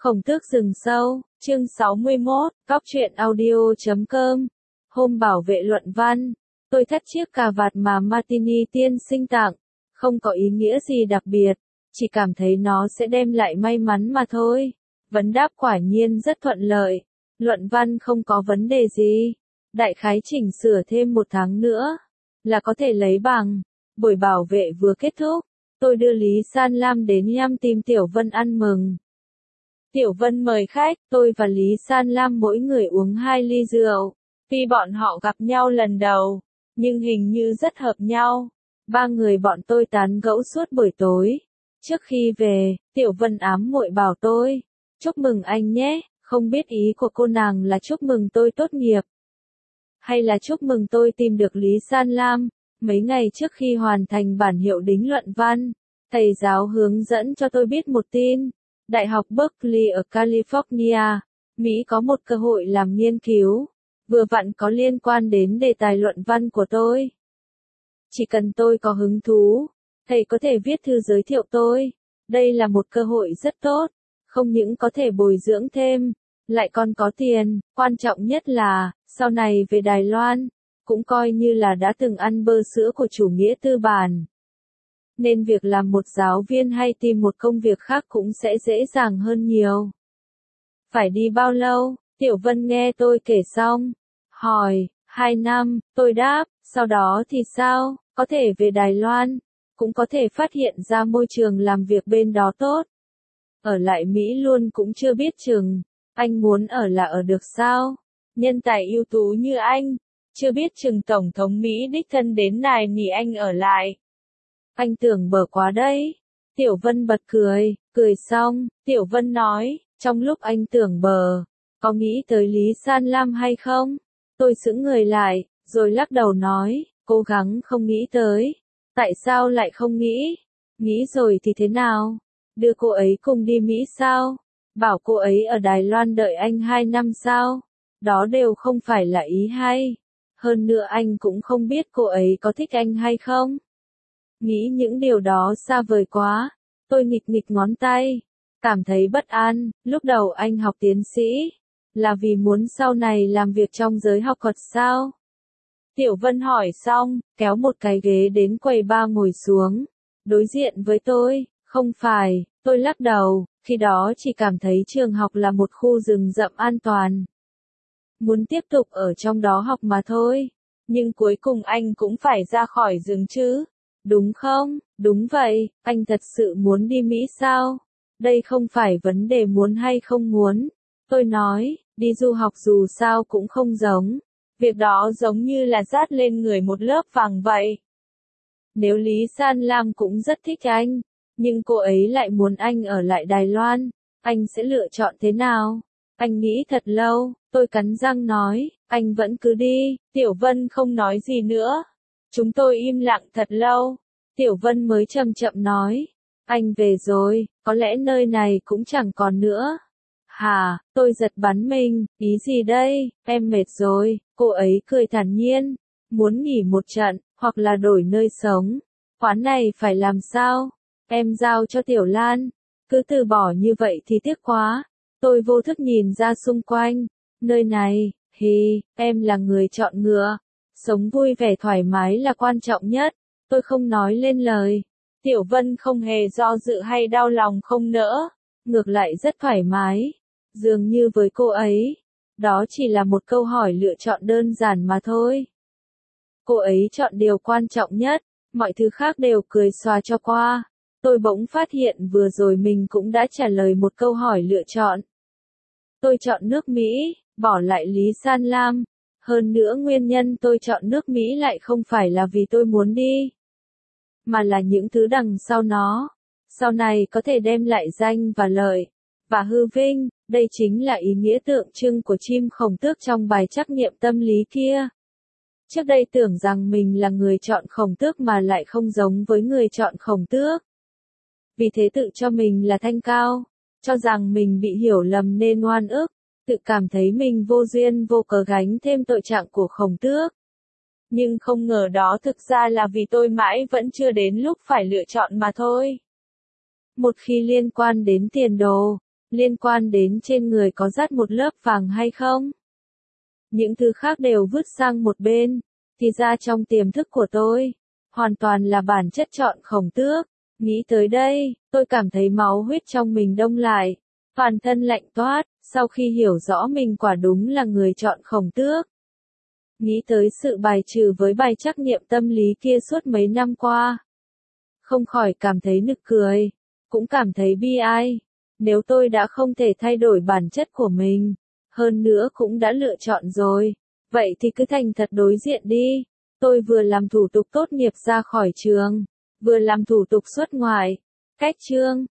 Khổng Tước rừng sâu, chương 61, Cóc truyện audio.com. Hôm bảo vệ luận văn, tôi thắt chiếc cà vạt mà Martini tiên sinh tặng, không có ý nghĩa gì đặc biệt, chỉ cảm thấy nó sẽ đem lại may mắn mà thôi. Vấn đáp quả nhiên rất thuận lợi, luận văn không có vấn đề gì, đại khái chỉnh sửa thêm 1 tháng nữa, là có thể lấy bằng. Buổi bảo vệ vừa kết thúc, tôi đưa Lý San Lam đến nhăm tìm Tiểu Vân ăn mừng. Tiểu Vân mời khách, tôi và Lý San Lam mỗi người uống 2 ly rượu. Tuy bọn họ gặp nhau lần đầu, nhưng hình như rất hợp nhau. 3 người bọn tôi tán gẫu suốt buổi tối. Trước khi về, Tiểu Vân ám muội bảo tôi, chúc mừng anh nhé, không biết ý của cô nàng là chúc mừng tôi tốt nghiệp, hay là chúc mừng tôi tìm được Lý San Lam. Mấy ngày trước khi hoàn thành bản hiệu đính luận văn, thầy giáo hướng dẫn cho tôi biết một tin. Đại học Berkeley ở California, Mỹ có một cơ hội làm nghiên cứu, vừa vặn có liên quan đến đề tài luận văn của tôi. Chỉ cần tôi có hứng thú, thầy có thể viết thư giới thiệu tôi. Đây là một cơ hội rất tốt, không những có thể bồi dưỡng thêm, lại còn có tiền, quan trọng nhất là, sau này về Đài Loan, cũng coi như là đã từng ăn bơ sữa của chủ nghĩa tư bản. Nên việc làm một giáo viên hay tìm một công việc khác cũng sẽ dễ dàng hơn nhiều. Phải đi bao lâu? Tiểu Vân nghe tôi kể xong, hỏi, 2 năm, tôi đáp, sau đó thì sao, có thể về Đài Loan, cũng có thể phát hiện ra môi trường làm việc bên đó tốt. Ở lại Mỹ luôn cũng chưa biết chừng, anh muốn ở là ở được sao? Nhân tài ưu tú như anh, chưa biết chừng Tổng thống Mỹ đích thân đến nài nỉ anh ở lại. Anh tưởng bở quá đấy. Tiểu Vân bật cười, cười xong, Tiểu Vân nói, trong lúc anh tưởng bở, có nghĩ tới Lý San Lam hay không? Tôi sững người lại, rồi lắc đầu nói, cố gắng không nghĩ tới. Tại sao lại không nghĩ? Nghĩ rồi thì thế nào? Đưa cô ấy cùng đi Mỹ sao? Bảo cô ấy ở Đài Loan đợi anh 2 năm sao? Đó đều không phải là ý hay. Hơn nữa anh cũng không biết cô ấy có thích anh hay không. Nghĩ những điều đó xa vời quá. Tôi nghịch nghịch ngón tay, cảm thấy bất an. Lúc đầu anh học tiến sĩ, là vì muốn sau này làm việc trong giới học thuật sao? Tiểu Vân hỏi xong, kéo một cái ghế đến quầy bar ngồi xuống, đối diện với tôi. Không phải, tôi lắc đầu, khi đó chỉ cảm thấy trường học là một khu rừng rậm an toàn. Muốn tiếp tục ở trong đó học mà thôi. Nhưng cuối cùng anh cũng phải ra khỏi rừng chứ. Đúng không? Đúng vậy, anh thật sự muốn đi Mỹ sao? Đây không phải vấn đề muốn hay không muốn. Tôi nói, đi du học dù sao cũng không giống. Việc đó giống như là dát lên người một lớp vàng vậy. Nếu Lý San Lam cũng rất thích anh, nhưng cô ấy lại muốn anh ở lại Đài Loan, anh sẽ lựa chọn thế nào? Anh nghĩ thật lâu, tôi cắn răng nói, anh vẫn cứ đi. Tiểu Vân không nói gì nữa. Chúng tôi im lặng thật lâu. Tiểu Vân mới chậm chậm nói, anh về rồi, có lẽ nơi này cũng chẳng còn nữa. Hả, tôi giật bắn mình, ý gì đây, em mệt rồi. Cô ấy cười thản nhiên, muốn nghỉ một trận, hoặc là đổi nơi sống. Khoán này phải làm sao? Em giao cho Tiểu Lan. Cứ từ bỏ như vậy thì tiếc quá. Tôi vô thức nhìn ra xung quanh. Nơi này, em là người chọn ngựa. Sống vui vẻ thoải mái là quan trọng nhất. Tôi không nói lên lời. Tiểu Vân không hề do dự hay đau lòng không nỡ. Ngược lại rất thoải mái. Dường như với cô ấy, đó chỉ là một câu hỏi lựa chọn đơn giản mà thôi. Cô ấy chọn điều quan trọng nhất, mọi thứ khác đều cười xòa cho qua. Tôi bỗng phát hiện vừa rồi mình cũng đã trả lời một câu hỏi lựa chọn. Tôi chọn nước Mỹ, bỏ lại Lý San Lam. Hơn nữa nguyên nhân tôi chọn nước Mỹ lại không phải là vì tôi muốn đi, mà là những thứ đằng sau nó. Sau này có thể đem lại danh và lợi, và hư vinh. Đây chính là ý nghĩa tượng trưng của chim Khổng Tước trong bài trắc nghiệm tâm lý kia. Trước đây tưởng rằng mình là người chọn Khổng Tước mà lại không giống với người chọn Khổng Tước. Vì thế tự cho mình là thanh cao, cho rằng mình bị hiểu lầm nên oan ức, tự cảm thấy mình vô duyên vô cớ gánh thêm tội trạng của Khổng Tước. Nhưng không ngờ đó thực ra là vì tôi mãi vẫn chưa đến lúc phải lựa chọn mà thôi. Một khi liên quan đến tiền đồ, liên quan đến trên người có dắt một lớp vàng hay không. Những thứ khác đều vứt sang một bên, thì ra trong tiềm thức của tôi, hoàn toàn là bản chất chọn Khổng Tước. Nghĩ tới đây, tôi cảm thấy máu huyết trong mình đông lại, toàn thân lạnh toát, sau khi hiểu rõ mình quả đúng là người chọn Khổng Tước. Nghĩ tới sự bài trừ với bài trắc nghiệm tâm lý kia suốt mấy năm qua, không khỏi cảm thấy nực cười, cũng cảm thấy bi ai. Nếu tôi đã không thể thay đổi bản chất của mình, hơn nữa cũng đã lựa chọn rồi, vậy thì cứ thành thật đối diện đi. Tôi vừa làm thủ tục tốt nghiệp ra khỏi trường, vừa làm thủ tục xuất ngoại, cách chương